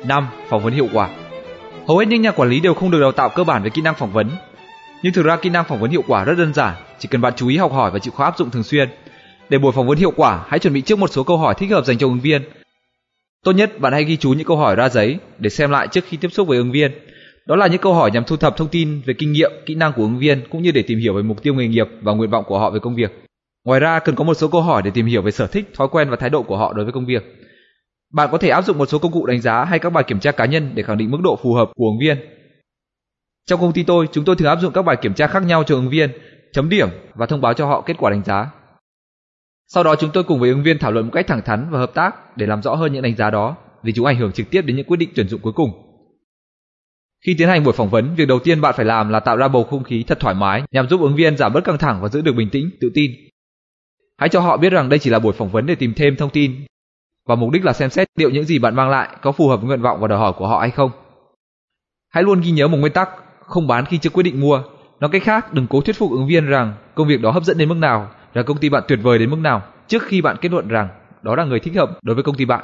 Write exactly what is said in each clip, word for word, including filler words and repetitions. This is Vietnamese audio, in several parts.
năm. Phỏng vấn hiệu quả. Hầu hết những nhà quản lý đều không được đào tạo cơ bản về kỹ năng phỏng vấn. Nhưng thực ra kỹ năng phỏng vấn hiệu quả rất đơn giản, chỉ cần bạn chú ý học hỏi và chịu khó áp dụng thường xuyên. Để buổi phỏng vấn hiệu quả, hãy chuẩn bị trước một số câu hỏi thích hợp dành cho ứng viên. Tốt nhất bạn hãy ghi chú những câu hỏi ra giấy để xem lại trước khi tiếp xúc với ứng viên. Đó là những câu hỏi nhằm thu thập thông tin về kinh nghiệm, kỹ năng của ứng viên cũng như để tìm hiểu về mục tiêu nghề nghiệp và nguyện vọng của họ về công việc. Ngoài ra, cần có một số câu hỏi để tìm hiểu về sở thích, thói quen và thái độ của họ đối với công việc. Bạn có thể áp dụng một số công cụ đánh giá hay các bài kiểm tra cá nhân để khẳng định mức độ phù hợp của ứng viên. Trong công ty tôi, chúng tôi thường áp dụng các bài kiểm tra khác nhau cho ứng viên, chấm điểm và thông báo cho họ kết quả đánh giá. Sau đó chúng tôi cùng với ứng viên thảo luận một cách thẳng thắn và hợp tác để làm rõ hơn những đánh giá đó, vì chúng ảnh hưởng trực tiếp đến những quyết định tuyển dụng cuối cùng. Khi tiến hành buổi phỏng vấn, việc đầu tiên bạn phải làm là tạo ra bầu không khí thật thoải mái nhằm giúp ứng viên giảm bớt căng thẳng và giữ được bình tĩnh, tự tin. Hãy cho họ biết rằng đây chỉ là buổi phỏng vấn để tìm thêm thông tin và mục đích là xem xét liệu những gì bạn mang lại có phù hợp với nguyện vọng và đòi hỏi của họ hay không. Hãy luôn ghi nhớ một nguyên tắc, không bán khi chưa quyết định mua. Nói cách khác, đừng cố thuyết phục ứng viên rằng công việc đó hấp dẫn đến mức nào, rằng công ty bạn tuyệt vời đến mức nào trước khi bạn kết luận rằng đó là người thích hợp đối với công ty bạn.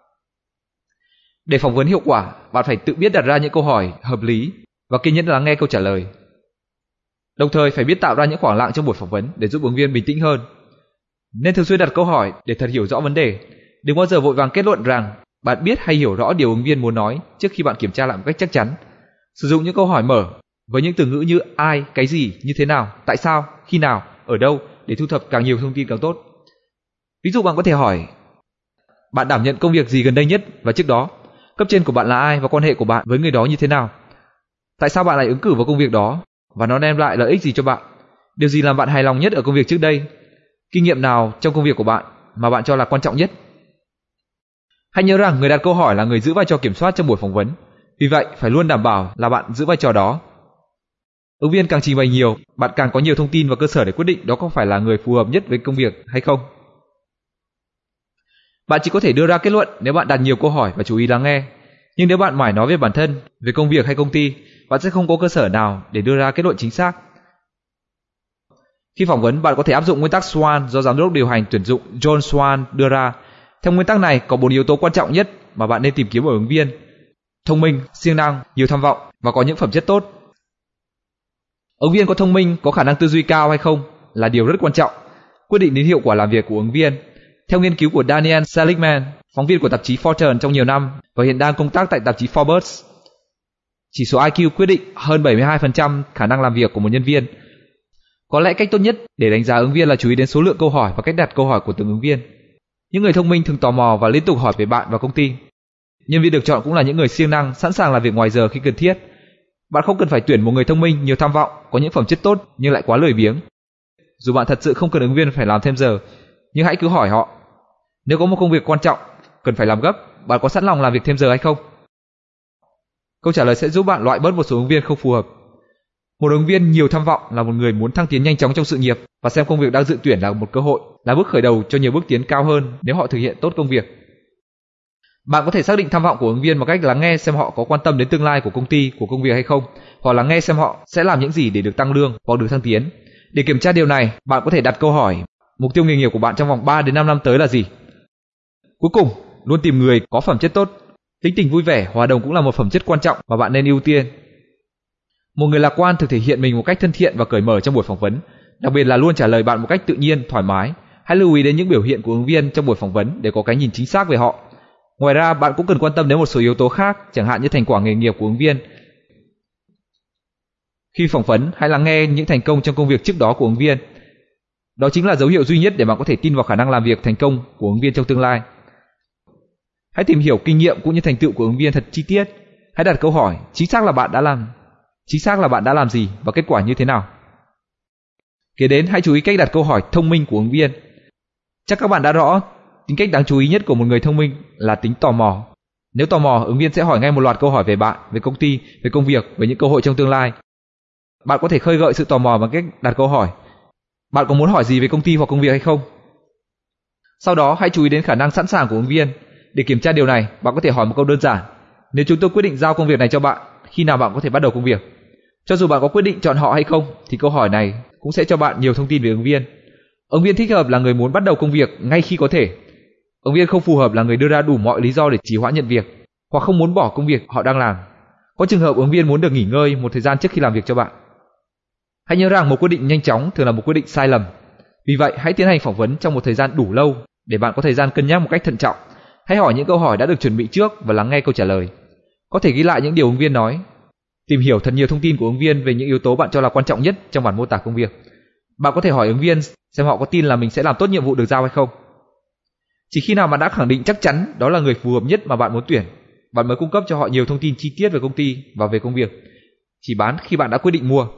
Để phỏng vấn hiệu quả, bạn phải tự biết đặt ra những câu hỏi hợp lý và kiên nhẫn lắng nghe câu trả lời. Đồng thời phải biết tạo ra những khoảng lặng trong buổi phỏng vấn để giúp ứng viên bình tĩnh hơn. Nên thường xuyên đặt câu hỏi để thật hiểu rõ vấn đề. Đừng bao giờ vội vàng kết luận rằng bạn biết hay hiểu rõ điều ứng viên muốn nói trước khi bạn kiểm tra lại một cách chắc chắn. Sử dụng những câu hỏi mở với những từ ngữ như ai, cái gì, như thế nào, tại sao, khi nào, ở đâu để thu thập càng nhiều thông tin càng tốt. Ví dụ bạn có thể hỏi: bạn đảm nhận công việc gì gần đây nhất và trước đó? Cấp trên của bạn là ai và quan hệ của bạn với người đó như thế nào? Tại sao bạn lại ứng cử vào công việc đó và nó đem lại lợi ích gì cho bạn? Điều gì làm bạn hài lòng nhất ở công việc trước đây? Kinh nghiệm nào trong công việc của bạn mà bạn cho là quan trọng nhất? Hãy nhớ rằng người đặt câu hỏi là người giữ vai trò kiểm soát trong buổi phỏng vấn. Vì vậy, phải luôn đảm bảo là bạn giữ vai trò đó. Ứng viên càng trình bày nhiều, bạn càng có nhiều thông tin và cơ sở để quyết định đó có phải là người phù hợp nhất với công việc hay không. Bạn chỉ có thể đưa ra kết luận nếu bạn đặt nhiều câu hỏi và chú ý lắng nghe. Nhưng nếu bạn mải nói về bản thân, về công việc hay công ty, bạn sẽ không có cơ sở nào để đưa ra kết luận chính xác. Khi phỏng vấn, bạn có thể áp dụng nguyên tắc SWOT do giám đốc điều hành tuyển dụng John Swan đưa ra. Theo nguyên tắc này, có bốn yếu tố quan trọng nhất mà bạn nên tìm kiếm ở ứng viên: thông minh, siêng năng, nhiều tham vọng và có những phẩm chất tốt. Ứng viên có thông minh, có khả năng tư duy cao hay không là điều rất quan trọng, quyết định đến hiệu quả làm việc của ứng viên. Theo nghiên cứu của Daniel Seligman, phóng viên của tạp chí Fortune trong nhiều năm và hiện đang công tác tại tạp chí Forbes, chỉ số I Q quyết định hơn bảy mươi hai phần trăm khả năng làm việc của một nhân viên. Có lẽ cách tốt nhất để đánh giá ứng viên là chú ý đến số lượng câu hỏi và cách đặt câu hỏi của từng ứng viên. Những người thông minh thường tò mò và liên tục hỏi về bạn và công ty. Nhân viên được chọn cũng là những người siêng năng, sẵn sàng làm việc ngoài giờ khi cần thiết. Bạn không cần phải tuyển một người thông minh, nhiều tham vọng, có những phẩm chất tốt nhưng lại quá lười biếng. Dù bạn thật sự không cần ứng viên phải làm thêm giờ, nhưng hãy cứ hỏi họ: nếu có một công việc quan trọng cần phải làm gấp, bạn có sẵn lòng làm việc thêm giờ hay không? Câu trả lời sẽ giúp bạn loại bớt một số ứng viên không phù hợp. Một ứng viên nhiều tham vọng là một người muốn thăng tiến nhanh chóng trong sự nghiệp và xem công việc đang dự tuyển là một cơ hội, là bước khởi đầu cho nhiều bước tiến cao hơn nếu họ thực hiện tốt công việc. Bạn có thể xác định tham vọng của ứng viên bằng cách lắng nghe xem họ có quan tâm đến tương lai của công ty, của công việc hay không, hoặc lắng nghe xem họ sẽ làm những gì để được tăng lương hoặc được thăng tiến. Để kiểm tra điều này, bạn có thể đặt câu hỏi: mục tiêu nghề nghiệp của bạn trong vòng ba đến năm năm tới là gì? Cuối cùng, luôn tìm người có phẩm chất tốt. Tính tình vui vẻ, hòa đồng cũng là một phẩm chất quan trọng mà bạn nên ưu tiên. Một người lạc quan thường thể hiện mình một cách thân thiện và cởi mở trong buổi phỏng vấn, đặc biệt là luôn trả lời bạn một cách tự nhiên, thoải mái. Hãy lưu ý đến những biểu hiện của ứng viên trong buổi phỏng vấn để có cái nhìn chính xác về họ. Ngoài ra, bạn cũng cần quan tâm đến một số yếu tố khác, chẳng hạn như thành quả nghề nghiệp của ứng viên. Khi phỏng vấn, hãy lắng nghe những thành công trong công việc trước đó của ứng viên. Đó chính là dấu hiệu duy nhất để bạn có thể tin vào khả năng làm việc thành công của ứng viên trong tương lai. Hãy tìm hiểu kinh nghiệm cũng như thành tựu của ứng viên thật chi tiết. Hãy đặt câu hỏi: chính xác là bạn đã làm, chính xác là bạn đã làm gì và kết quả như thế nào? Kế đến, hãy chú ý cách đặt câu hỏi thông minh của ứng viên. Chắc các bạn đã rõ, tính cách đáng chú ý nhất của một người thông minh là tính tò mò. Nếu tò mò, ứng viên sẽ hỏi ngay một loạt câu hỏi về bạn, về công ty, về công việc, về những cơ hội trong tương lai. Bạn có thể khơi gợi sự tò mò bằng cách đặt câu hỏi: bạn có muốn hỏi gì về công ty hoặc công việc hay không? Sau đó, hãy chú ý đến khả năng sẵn sàng của ứng viên. Để kiểm tra điều này, bạn có thể hỏi một câu đơn giản: nếu chúng tôi quyết định giao công việc này cho bạn, khi nào bạn có thể bắt đầu công việc? Cho dù bạn có quyết định chọn họ hay không, thì câu hỏi này cũng sẽ cho bạn nhiều thông tin về ứng viên. Ứng viên thích hợp là người muốn bắt đầu công việc ngay khi có thể. Ứng viên không phù hợp là người đưa ra đủ mọi lý do để trì hoãn nhận việc, hoặc không muốn bỏ công việc họ đang làm. Có trường hợp ứng viên muốn được nghỉ ngơi một thời gian trước khi làm việc cho bạn. Hãy nhớ rằng một quyết định nhanh chóng thường là một quyết định sai lầm. Vì vậy, hãy tiến hành phỏng vấn trong một thời gian đủ lâu để bạn có thời gian cân nhắc một cách thận trọng. Hãy hỏi những câu hỏi đã được chuẩn bị trước và lắng nghe câu trả lời. Có thể ghi lại những điều ứng viên nói. Tìm hiểu thật nhiều thông tin của ứng viên về những yếu tố bạn cho là quan trọng nhất trong bản mô tả công việc. Bạn có thể hỏi ứng viên xem họ có tin là mình sẽ làm tốt nhiệm vụ được giao hay không. Chỉ khi nào bạn đã khẳng định chắc chắn đó là người phù hợp nhất mà bạn muốn tuyển, bạn mới cung cấp cho họ nhiều thông tin chi tiết về công ty và về công việc. Chỉ bán khi bạn đã quyết định mua.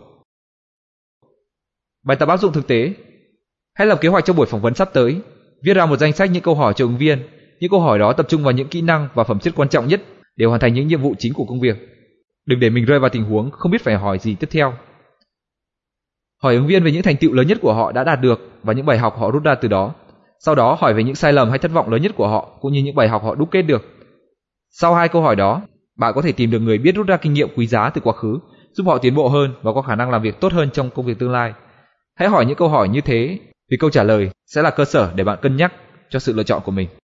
Bài tập áp dụng thực tế. Hãy lập kế hoạch cho buổi phỏng vấn sắp tới. Viết ra một danh sách những câu hỏi cho ứng viên. Những câu hỏi đó tập trung vào những kỹ năng và phẩm chất quan trọng nhất để hoàn thành những nhiệm vụ chính của công việc. Đừng để mình rơi vào tình huống không biết phải hỏi gì tiếp theo. Hỏi ứng viên về những thành tựu lớn nhất của họ đã đạt được và những bài học họ rút ra từ đó. Sau đó hỏi về những sai lầm hay thất vọng lớn nhất của họ cũng như những bài học họ đúc kết được. Sau hai câu hỏi đó, bạn có thể tìm được người biết rút ra kinh nghiệm quý giá từ quá khứ, giúp họ tiến bộ hơn và có khả năng làm việc tốt hơn trong công việc tương lai. Hãy hỏi những câu hỏi như thế vì câu trả lời sẽ là cơ sở để bạn cân nhắc cho sự lựa chọn của mình.